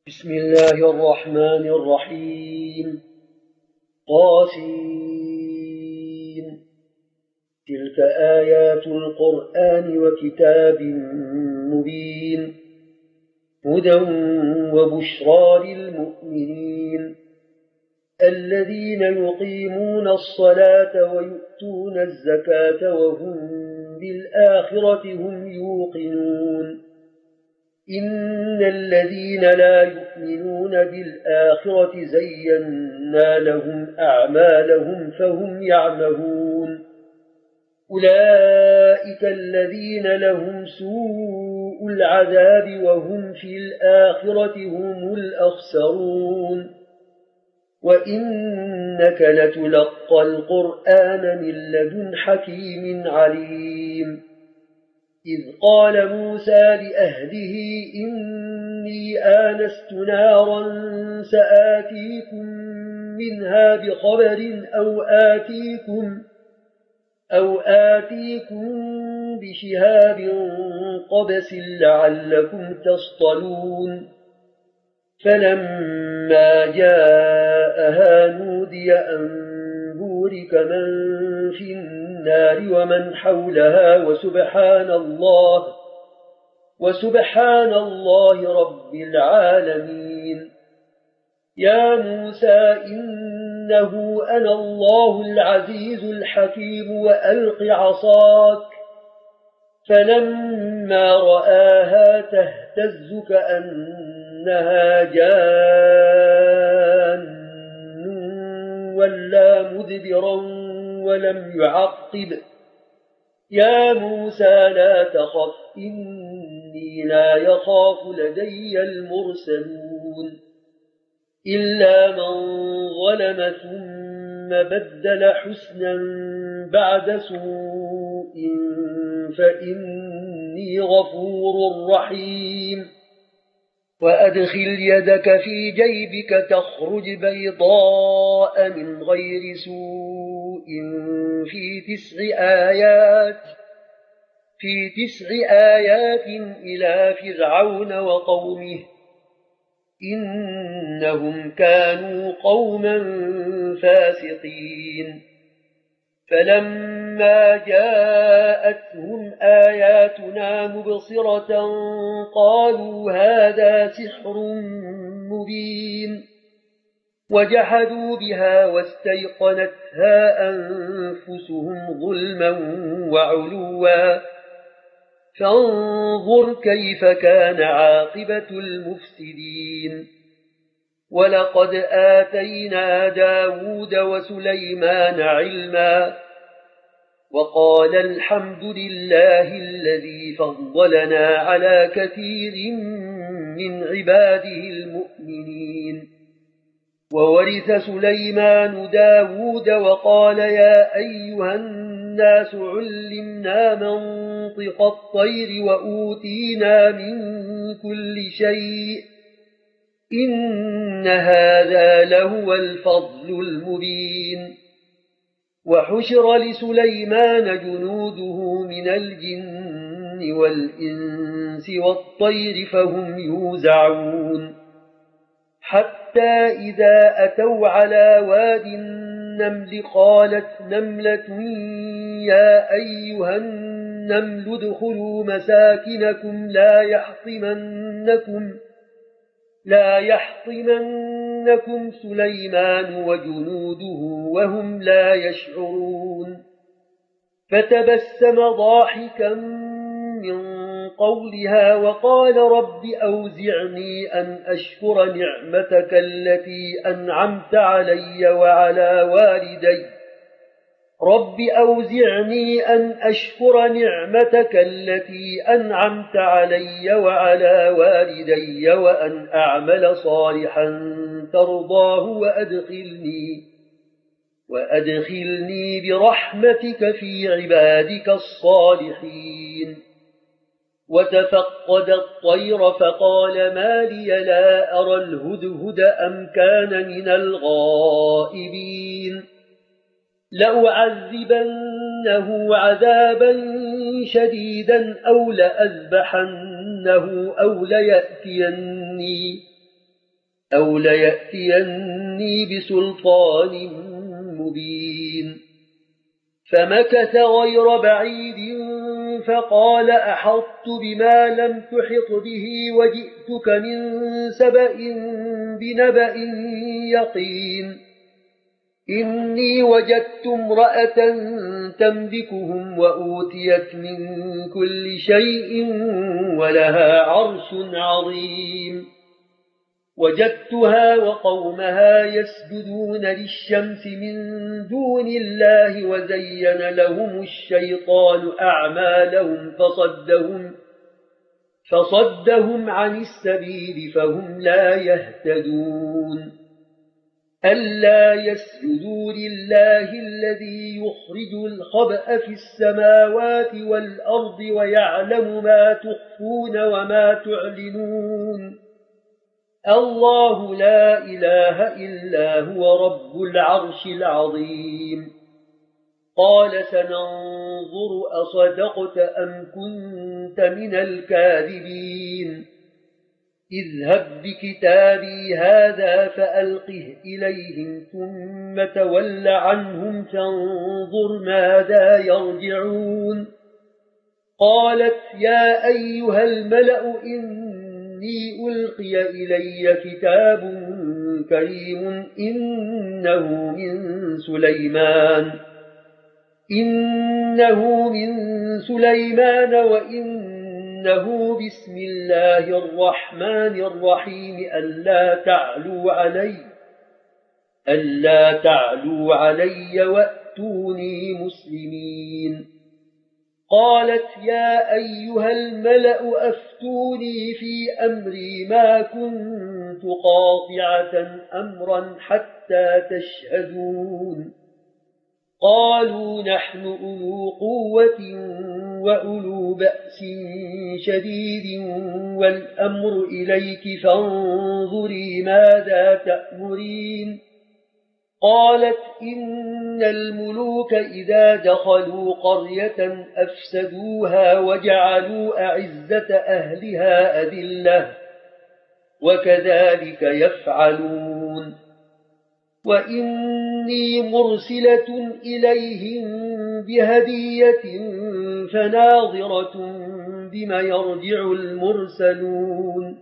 بسم الله الرحمن الرحيم. طاسين. تلك آيات القرآن وكتاب مبين، هدى وبشرى للمؤمنين الذين يقيمون الصلاة ويؤتون الزكاة وهم بالآخرة هم يوقنون. إن الذين لا يؤمنون بالآخرة زينا لهم أعمالهم فهم يعمهون. أولئك الذين لهم سوء العذاب وهم في الآخرة هم الأخسرون. وإنك لتلقى القرآن من لدن حكيم عليم. إذ قال موسى لأهله إني آنست نارا سآتيكم منها بخبر أو آتيكم بشهاب قبس لعلكم تصطلون. فلما جاءها نودي أن بورك من في النار ومن حولها وسبحان الله رب العالمين. يا موسى إنه أنا الله العزيز الحكيم وألق عصاك. فلما رآها تهتز كأنها جان ولا مدبرا ولم يعقب. يا موسى لا تخف إني لا يخاف لدي المرسلون إلا من ظلم ثم بدل حسنا بعد سوء فإني غفور رحيم. وأدخل يدك في جيبك تخرج بيضاء من غير سوء في تسع آيات إلى فرعون وقومه إنهم كانوا قوما فاسقين. فلما جاءتهم آياتنا مبصرة قالوا هذا سحر مبين. وجحدوا بها واستيقنتها أنفسهم ظلما وعلوا. فانظر كيف كان عاقبة المفسدين. ولقد آتينا داود وسليمان علما وقال الحمد لله الذي فضلنا على كثير من عباده المؤمنين. وورث سليمان داود وقال يا أيها الناس علمنا منطق الطير وأوتينا من كل شيء إن هذا لهو الفضل المبين. وحشر لسليمان جنوده من الجن والإنس والطير فهم يوزعون. حتى إذا أتوا على واد النمل قالت نملة يا أيها النمل ادخلوا مساكنكم لا يحطمنكم سليمان وجنوده وهم لا يشعرون. فتبسم ضاحكا من قولها وقال رب أوزعني أن أشكر نعمتك التي أنعمت علي وعلى والدي وأن أعمل صالحا ترضاه وأدخلني برحمتك في عبادك الصالحين. وتفقد الطير فقال ما لي لا أرى الهدهد أم كان من الغائبين. لأعذبنه عذابا شديدا أو لأذبحنه أو ليأتيني أو ليأتيني بسلطان مبين. فمكث غير بعيد فقال أحطت بما لم تحط به وجئتك من سبأ بنبأ يقين. إني وجدت امرأة تملكهم وأوتيت من كل شيء ولها عرش عظيم. وجدتها وقومها يسجدون للشمس من دون الله وزين لهم الشيطان أعمالهم فصدهم عن السبيل فهم لا يهتدون. ألا يسجدوا لله الذي يخرج الخبأ في السماوات والأرض ويعلم ما تخفون وما تعلنون. الله لا إله إلا هو رب العرش العظيم. قال سننظر أصدقت أم كنت من الكاذبين. اذهب بكتابي هذا فألقه إليهم ثم تول عنهم فانظر ماذا يرجعون. قالت يا أيها الملأ إني ألقي إلي كتاب كريم إنه من سليمان وإنه بسم الله الرحمن الرحيم ألا تعلوا علي وأتوني مسلمين. قالت يا أيها الملأ أفتوني في أمري ما كنت قاطعة أمرا حتى تشهدون. قالوا نحن أولو قوة وأولو بأس شديد والأمر إليك فانظري ماذا تأمرين. قالت إن الملوك إذا دخلوا قرية أفسدوها وجعلوا أعزة أهلها أذلة وكذلك يفعلون. وإني مرسلة إليهم بهدية فناظرة بما يرجع المرسلون.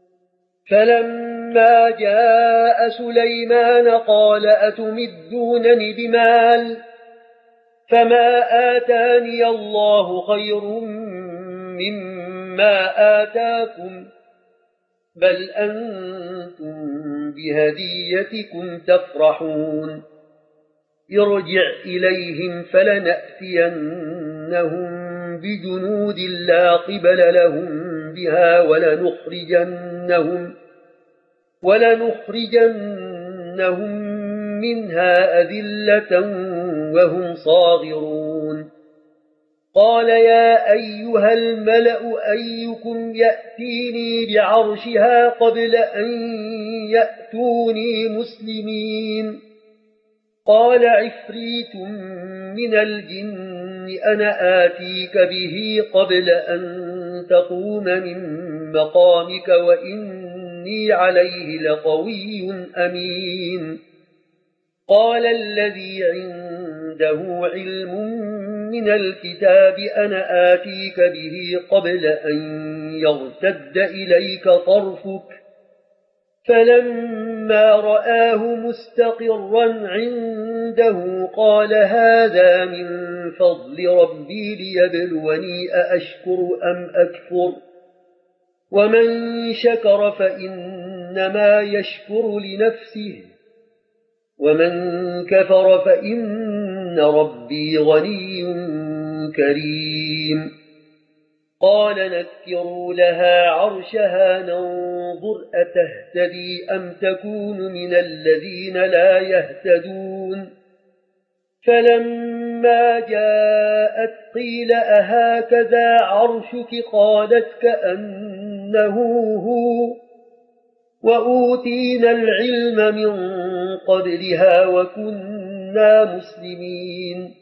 فلما جاء سليمان قال أتمدونني بمال فما آتاني الله خير مما آتاكم بل أنتم بهديتكم تفرحون. ارجع إليهم فلنأتينهم بجنود لا قبل لهم بها ولنخرجنهم منها أذلة وهم صاغرون. قال يا أيها الملأ أيكم يأتيني بعرشها قبل أن يأتوني مسلمين. قال عفريت من الجن أنا آتيك به قبل أن تقوم من مقامك وإني عليه لقوي أمين. قال الذي عنده علم من الكتاب أنا آتيك به قبل أن يرتد إليك طرفك. فلما رآه مستقرا عنده قال هذا من فضل ربي ليبلوني أأشكر أم أكفر. ومن شكر فإنما يشكر لنفسه ومن كفر فإن ربي غني كريم. قال نكروا لها عرشها ننظر أتهتدي أم تكون من الذين لا يهتدون. فلما جاءت قيل أهكذا عرشك قالت كأنه هو وأوتينا العلم من قبلها وكنا مسلمين.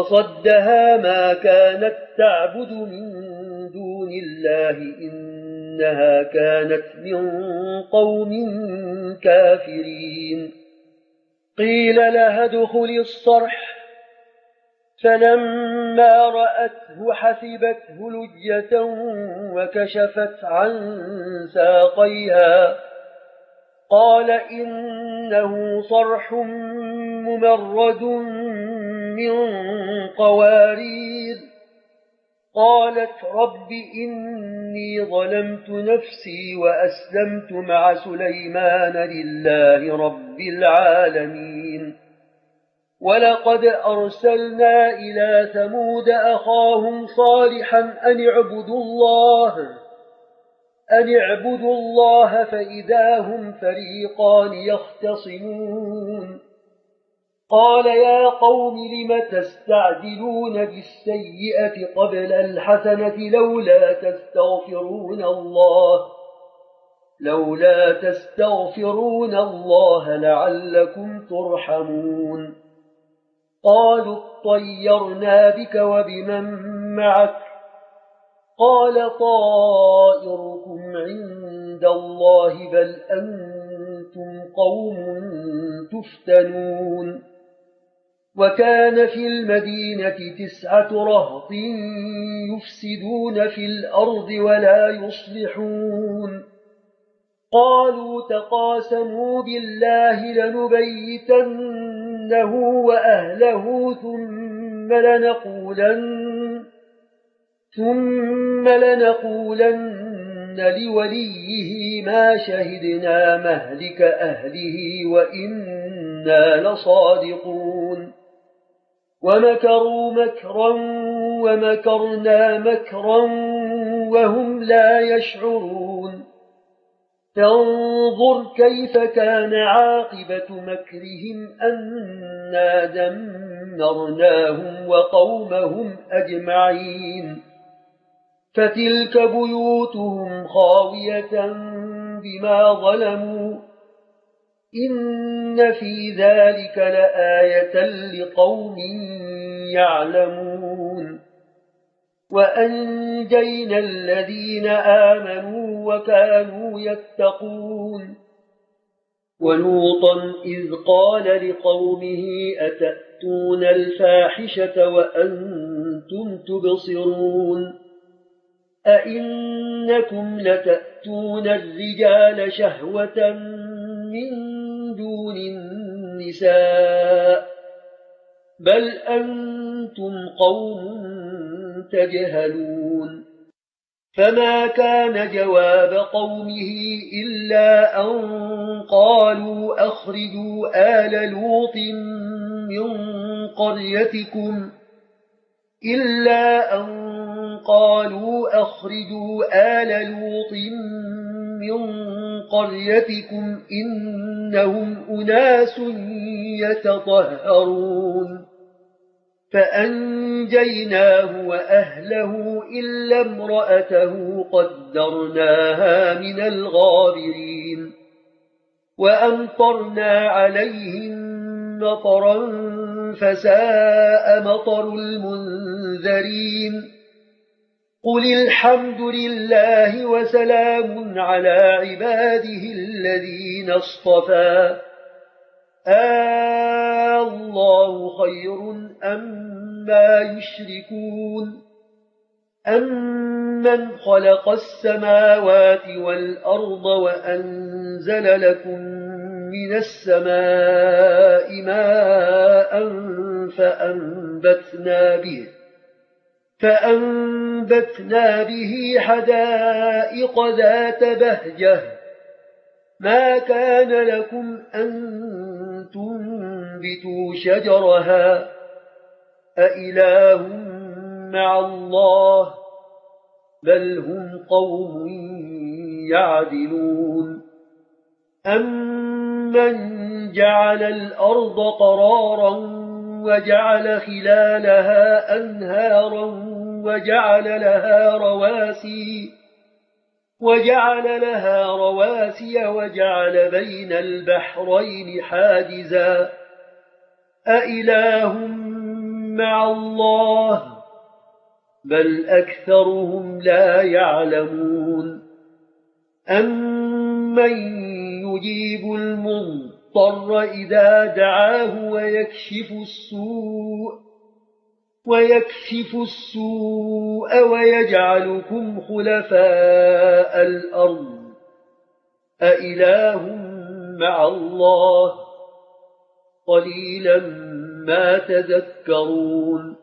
وصدها ما كانت تعبد من دون الله إنها كانت من قوم كافرين قيل لها ادخل الصرح فلما رأته حسبته لجة وكشفت عن ساقيها قال إنه صرح ممرد من قوارير قالت رب إني ظلمت نفسي وأسلمت مع سليمان لله رب العالمين ولقد أرسلنا إلى ثمود أخاهم صالحا أن اعبدوا الله فإذا هم فريقان يختصمون قال يا قوم لم تستعجلون بالسيئة قبل الحسنة لولا تستغفرون الله لعلكم ترحمون قالوا اطيرنا بك وبمن معك قال طائركم عند الله بل أنتم قوم تفتنون وكان في المدينة 9 رهط يفسدون في الأرض ولا يصلحون قالوا تقاسموا بالله لنبيتنه وأهله ثم لنقولن لوليه ما شهدنا مهلك أهله وإنا لصادقون ومكروا مكرا ومكرنا مكرا وهم لا يشعرون فانظر كيف كان عاقبة مكرهم أنا دمرناهم وقومهم أجمعين فتلك بيوتهم خاوية بما ظلموا إن في ذلك لآية لقوم يعلمون وأنجينا الذين آمنوا وكانوا يتقون ولوطا إذ قال لقومه أتأتون الفاحشة وأنتم تبصرون أئنكم لتأتون الرجال شهوة من دون النساء بل أنتم قوم تجهلون فما كان جواب قومه إلا أن قالوا أخرجوا آل لوط من قريتكم إنهم أناس يتطهرون فأنجيناه وأهله إلا امرأته قدرناها من الغابرين وأمطرنا عليهم مطرا فساء مطر المنذرين قل الحمد لله وسلام على عباده الذين اصطفى الله خير أما يشركون أمن خلق السماوات والأرض وأنزل لكم من السماء ماء فأنبتنا به حدائق ذات بهجة ما كان لكم أن تنبتوا شجرها أإله مع الله بل هم قوم يعدلون أمن جعل الأرض قرارا وجعل خلالها أنهارا وجعل لها رواسي وجعل بين البحرين حاجزا أإله مع الله بل أكثرهم لا يعلمون أَمَّن يُجِيبُ الْمُضْطَرَّ إِذَا دَعَاهُ وَيَكْشِفُ السُّوءَ وَيَجْعَلُكُمْ خُلَفَاءَ الْأَرْضِ أَإِلَٰهٌ مَّعَ اللَّهِ قَلِيلًا مَّا تَذَكَّرُونَ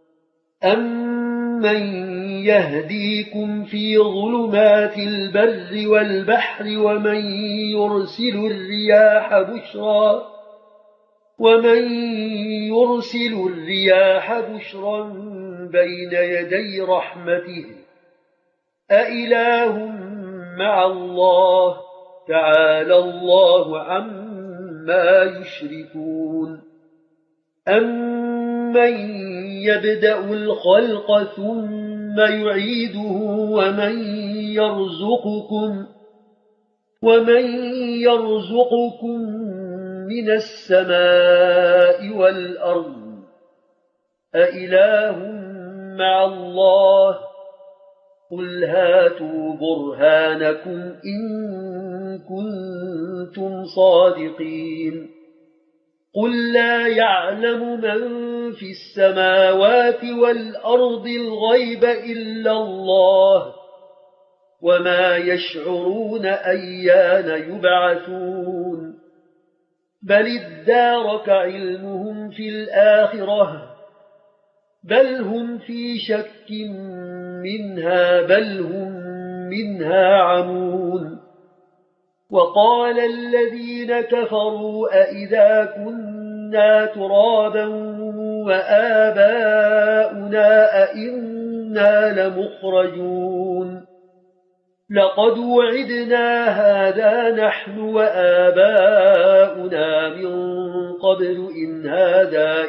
أَمَّن يَهْدِيكُمْ فِي ظُلُمَاتِ الْبَرِّ وَالْبَحْرِ ومن يرسل الرياح بشرا بين يدي رحمته أإله مع الله تعالى الله عما يشركون أمن يبدأ الخلق ثم يعيده ومن يرزقكم من السماء والأرض أإله مع الله قل هاتوا برهانكم إن كنتم صادقين قل لا يعلم من في السماوات والأرض الغيب إلا الله وما يشعرون أيان يبعثون بل ادارك علمهم في الآخرة بل هم في شك منها بل هم منها عمون وقال الذين كفروا أئذا كنا ترابا وآباؤنا أئنا لمخرجون لقد وعدنا هذا نحن وآباؤنا من قبل إن هذا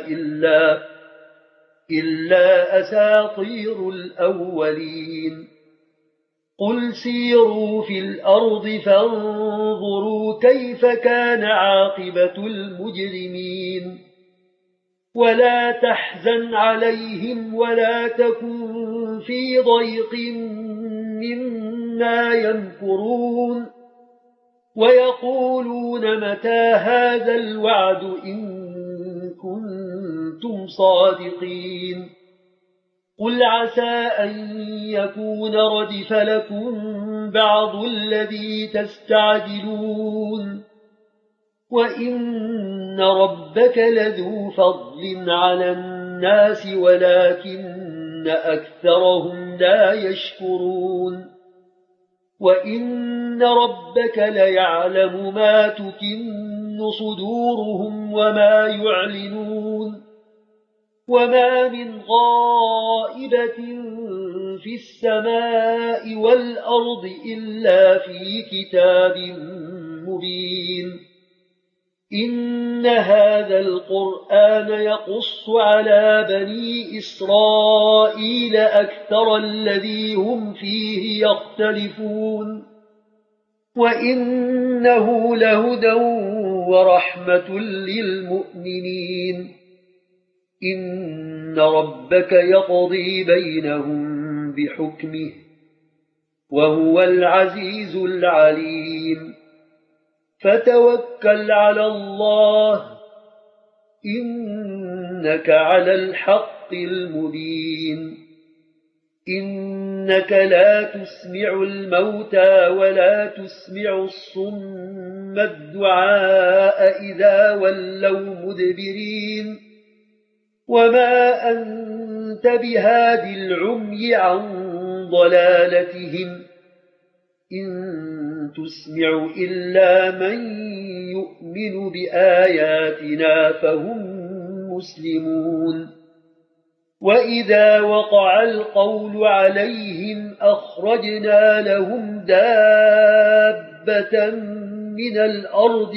إلا أساطير الأولين قل سيروا في الأرض فانظروا كيف كان عاقبة المجرمين ولا تحزن عليهم ولا تكن في ضيق مما يمكرون ويقولون متى هذا الوعد إن كنتم صادقين قل عسى أن يكون ردف لكم بعض الذي تستعجلون وإن ربك لذو فضل على الناس ولكن أكثرهم لا يشكرون وإن ربك ليعلم ما تكن صدورهم وما يعلنون وما من غائبة في السماء والأرض إلا في كتاب مبين إن هذا القرآن يقص على بني إسرائيل أكثر الذي هم فيه يختلفون وإنه لهدى ورحمة للمؤمنين إن ربك يقضي بينهم بحكمه وهو العزيز العليم فتوكل على الله إنك على الحق المبين إنك لا تسمع الموتى ولا تسمع الصم الدعاء إذا ولوا مدبرين وما أنت بهاد العمي عن ضلالتهم إن تسمع إلا من يؤمن بآياتنا فهم مسلمون وإذا وقع القول عليهم أخرجنا لهم دابة من الأرض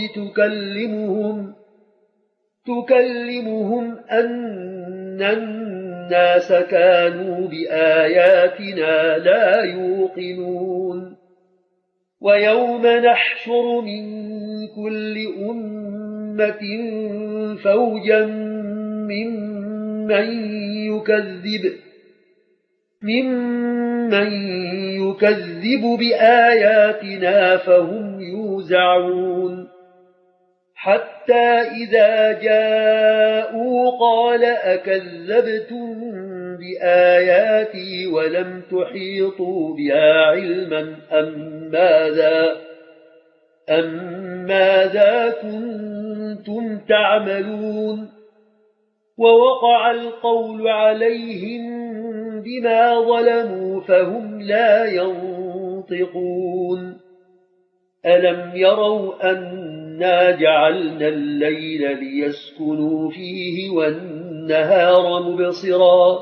تكلمهم أن الناس كانوا بآياتنا لا يوقنون ويوم نحشر من كل أمة فوجا ممن ممن يكذب بآياتنا فهم يوزعون حتى إذا جاءوا قال أكذبتم بآياتي ولم تحيطوا بها علما أم ماذا كنتم تعملون ووقع القول عليهم بما ظلموا فهم لا ينطقون ألم يروا أنا جعلنا الليل ليسكنوا فيه والنهار مبصرا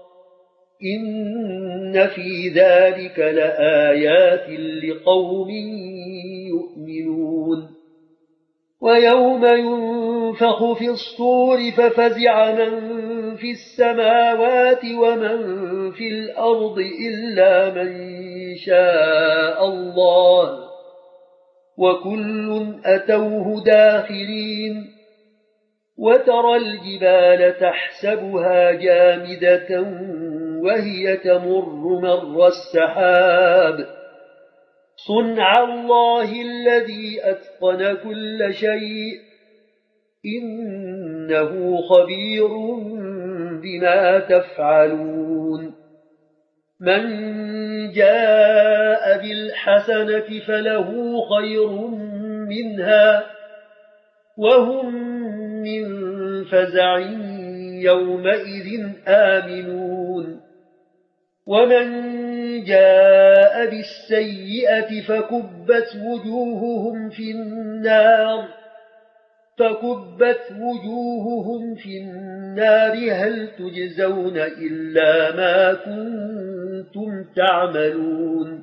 إن في ذلك لآيات لقوم يؤمنون ويوم ينفخ في الصور ففزع من في السماوات ومن في الأرض إلا من شاء الله وكل أتوه داخرين وترى الجبال تحسبها جامدة وهي تمر مر السحاب صنع الله الذي أتقن كل شيء إنه خبير بما تفعلون من جاء بالحسنة فله خير منها وهم من فزع يومئذ آمنون ومن جاء بالسيئة فكبت وجوههم في النار هل تجزون إلا ما كنتم تعملون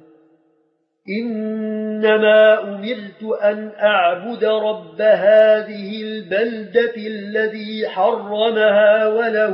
إنما أمرت أن أعبد رب هذه البلدة الذي حرمها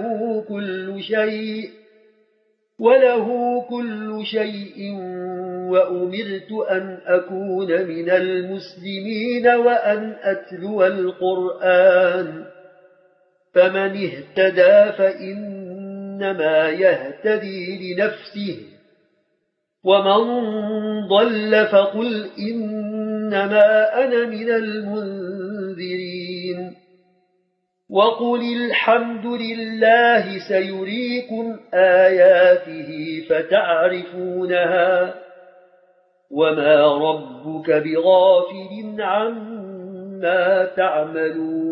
وله كل شيء وأمرت أن أكون من المسلمين وأن أتلو القرآن فمن اهتدى فإنما يهتدي لنفسه ومن ضل فقل إنما أنا من المنذرين وقل الحمد لله سيريكم آياته فتعرفونها وما ربك بغافل عما تعملون